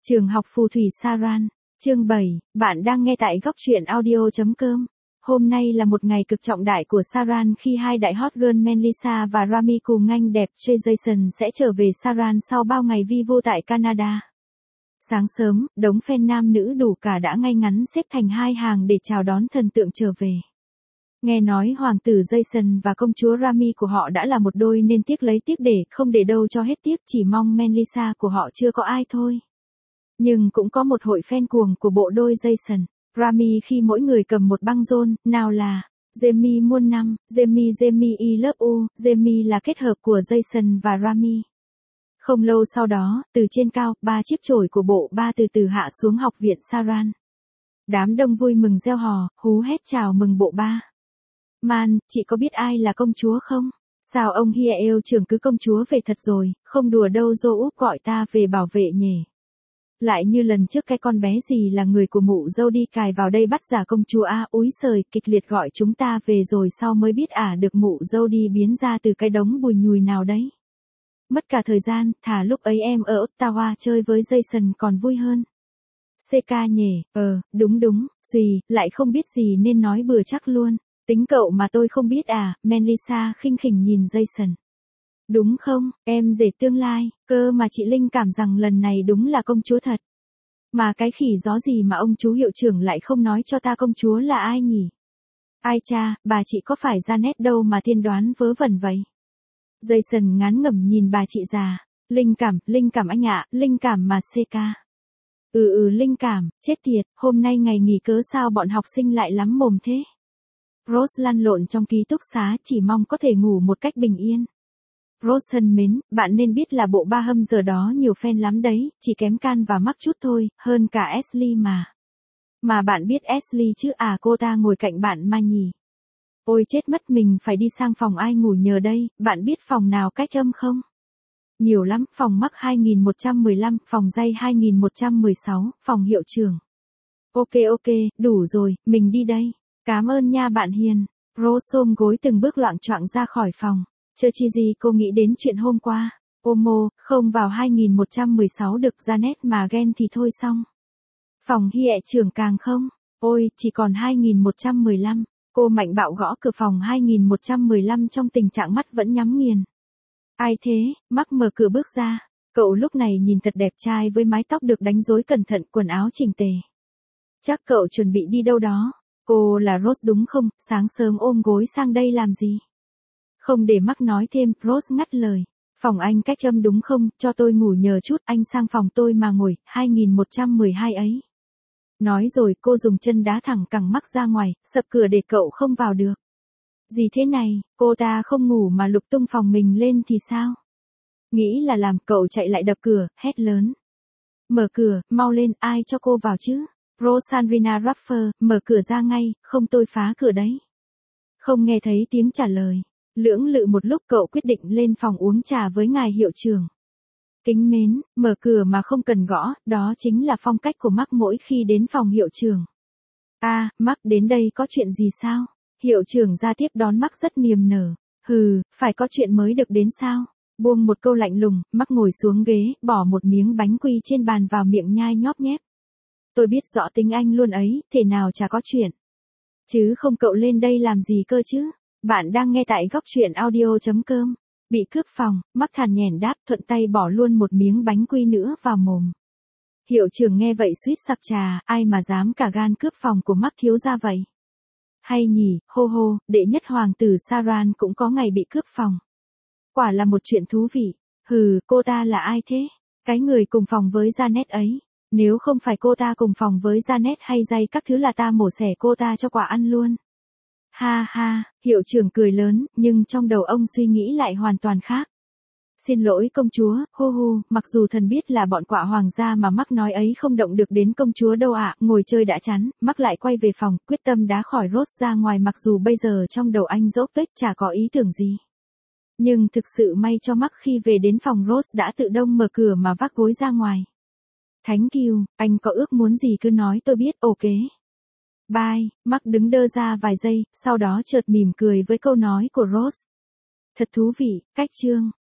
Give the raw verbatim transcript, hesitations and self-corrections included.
Trường học phù thủy Saran, chương bảy, bạn đang nghe tại góc truyện audio chấm com. Hôm nay là một ngày cực trọng đại của Saran khi hai đại hot girl Melissa và Rami cùng anh đẹp Jay Jason sẽ trở về Saran sau bao ngày vi vu tại Canada. Sáng sớm, đống fan nam nữ đủ cả đã ngay ngắn xếp thành hai hàng để chào đón thần tượng trở về. Nghe nói hoàng tử Jason và công chúa Rami của họ đã là một đôi nên tiếc lấy tiếc để, không để đâu cho hết tiếc, chỉ mong Melissa của họ chưa có ai thôi. Nhưng cũng có một hội fan cuồng của bộ đôi Jason, Rami khi mỗi người cầm một băng rôn, nào là Jamie muôn năm, Jamie Jamie I love you, Jamie là kết hợp của Jason và Rami. Không lâu sau đó, từ trên cao, ba chiếc chổi của bộ ba từ từ hạ xuống học viện Saran. Đám đông vui mừng reo hò, hú hét chào mừng bộ ba. Man, chị có biết ai là công chúa không? Sao ông Hiel trưởng cứ công chúa về thật rồi, không đùa đâu, Joe Úc gọi ta về bảo vệ nhỉ. Lại như lần trước cái con bé gì là người của mụ dâu đi cài vào đây bắt giả công chúa a, úi sời, kịch liệt gọi chúng ta về rồi sau mới biết ả à, được mụ dâu đi biến ra từ cái đống bùi nhùi nào đấy. Mất cả thời gian, thà lúc ấy em ở Ottawa chơi với Jason còn vui hơn. xê ca nhỉ, ờ, đúng đúng, xùy, lại không biết gì nên nói bừa chắc luôn. Tính cậu mà tôi không biết à, Melissa khinh khỉnh nhìn Jason. Đúng không, em rể tương lai, cơ mà chị Linh cảm rằng lần này đúng là công chúa thật. Mà cái khỉ gió gì mà ông chú hiệu trưởng lại không nói cho ta công chúa là ai nhỉ? Ai cha, bà chị có phải Janet đâu mà tiên đoán vớ vẩn vậy? Jason ngán ngẩm nhìn bà chị già. Linh cảm, linh cảm anh ạ, linh cảm mà xê ca. Ừ ừ linh cảm, chết tiệt, hôm nay ngày nghỉ cớ sao bọn học sinh lại lắm mồm thế? Rose lăn lộn trong ký túc xá chỉ mong có thể ngủ một cách bình yên. Rose thân mến, bạn nên biết là bộ ba hâm giờ đó nhiều fan lắm đấy, chỉ kém Can và Mark chút thôi, hơn cả Ashley mà. Mà bạn biết Ashley chứ à, cô ta ngồi cạnh bạn mà nhỉ. Ôi chết mất, mình phải đi sang phòng ai ngủ nhờ đây, bạn biết phòng nào cách âm không? Nhiều lắm, phòng Mark hai nghìn một trăm mười lăm, phòng Jay hai nghìn một trăm mười sáu, phòng hiệu trưởng. Ok ok, đủ rồi, mình đi đây. Cảm ơn nha bạn hiền. Rose ôm gối từng bước loạng choạng ra khỏi phòng. Chờ chi gì cô nghĩ đến chuyện hôm qua. Omo, không vào hai nghìn một trăm mười sáu được, Janet mà ghen thì thôi xong. Phòng Hie trưởng càng không. Ôi, chỉ còn hai nghìn một trăm mười lăm. Cô mạnh bạo gõ cửa phòng hai nghìn một trăm mười lăm trong tình trạng mắt vẫn nhắm nghiền. Ai thế? Mark mở cửa bước ra. Cậu lúc này nhìn thật đẹp trai với mái tóc được đánh rối cẩn thận, quần áo chỉnh tề. Chắc cậu chuẩn bị đi đâu đó. Cô là Rose đúng không, sáng sớm ôm gối sang đây làm gì? Không để Mark nói thêm, Rose ngắt lời. Phòng anh cách âm đúng không, cho tôi ngủ nhờ chút, anh sang phòng tôi mà ngồi, hai nghìn một trăm mười hai ấy. Nói rồi cô dùng chân đá thẳng cẳng Mark ra ngoài, sập cửa để cậu không vào được. Gì thế này, cô ta không ngủ mà lục tung phòng mình lên thì sao? Nghĩ là làm, cậu chạy lại đập cửa, hét lớn. Mở cửa, mau lên, ai cho cô vào chứ? Rosanrina Raffer, mở cửa ra ngay, không tôi phá cửa đấy. Không nghe thấy tiếng trả lời. Lưỡng lự một lúc cậu quyết định lên phòng uống trà với ngài hiệu trưởng. Kính mến, mở cửa mà không cần gõ, đó chính là phong cách của Mark mỗi khi đến phòng hiệu trưởng. À, Mark đến đây có chuyện gì sao? Hiệu trưởng ra tiếp đón Mark rất niềm nở. Hừ, phải có chuyện mới được đến sao? Buông một câu lạnh lùng, Mark ngồi xuống ghế, bỏ một miếng bánh quy trên bàn vào miệng nhai nhóp nhép. Tôi biết rõ tính anh luôn ấy, thể nào chả có chuyện. Chứ không cậu lên đây làm gì cơ chứ? Bạn đang nghe tại góc truyện audio chấm com. Bị cướp phòng, Mark thản nhẻn đáp, thuận tay bỏ luôn một miếng bánh quy nữa vào mồm. Hiệu trưởng nghe vậy suýt sặc trà, ai mà dám cả gan cướp phòng của Mark thiếu gia vậy? Hay nhỉ, hô hô, đệ nhất hoàng tử Saran cũng có ngày bị cướp phòng. Quả là một chuyện thú vị. Hừ, cô ta là ai thế? Cái người cùng phòng với Janet ấy. Nếu không phải cô ta cùng phòng với Janet hay Jay các thứ là ta mổ xẻ cô ta cho quả ăn luôn. Ha ha, hiệu trưởng cười lớn, nhưng trong đầu ông suy nghĩ lại hoàn toàn khác. Xin lỗi công chúa, hu hu, mặc dù thần biết là bọn quạ hoàng gia mà Mark nói ấy không động được đến công chúa đâu ạ, ngồi chơi đã chán, Mark lại quay về phòng, quyết tâm đá khỏi Rose ra ngoài mặc dù bây giờ trong đầu anh dốc tuyết chả có ý tưởng gì. Nhưng thực sự may cho Mark khi về đến phòng Rose đã tự động mở cửa mà vác gối ra ngoài. Thank you, anh có ước muốn gì cứ nói tôi biết, ok. Bye, Mark đứng đơ ra vài giây, sau đó chợt mỉm cười với câu nói của Rose. Thật thú vị, cách chương.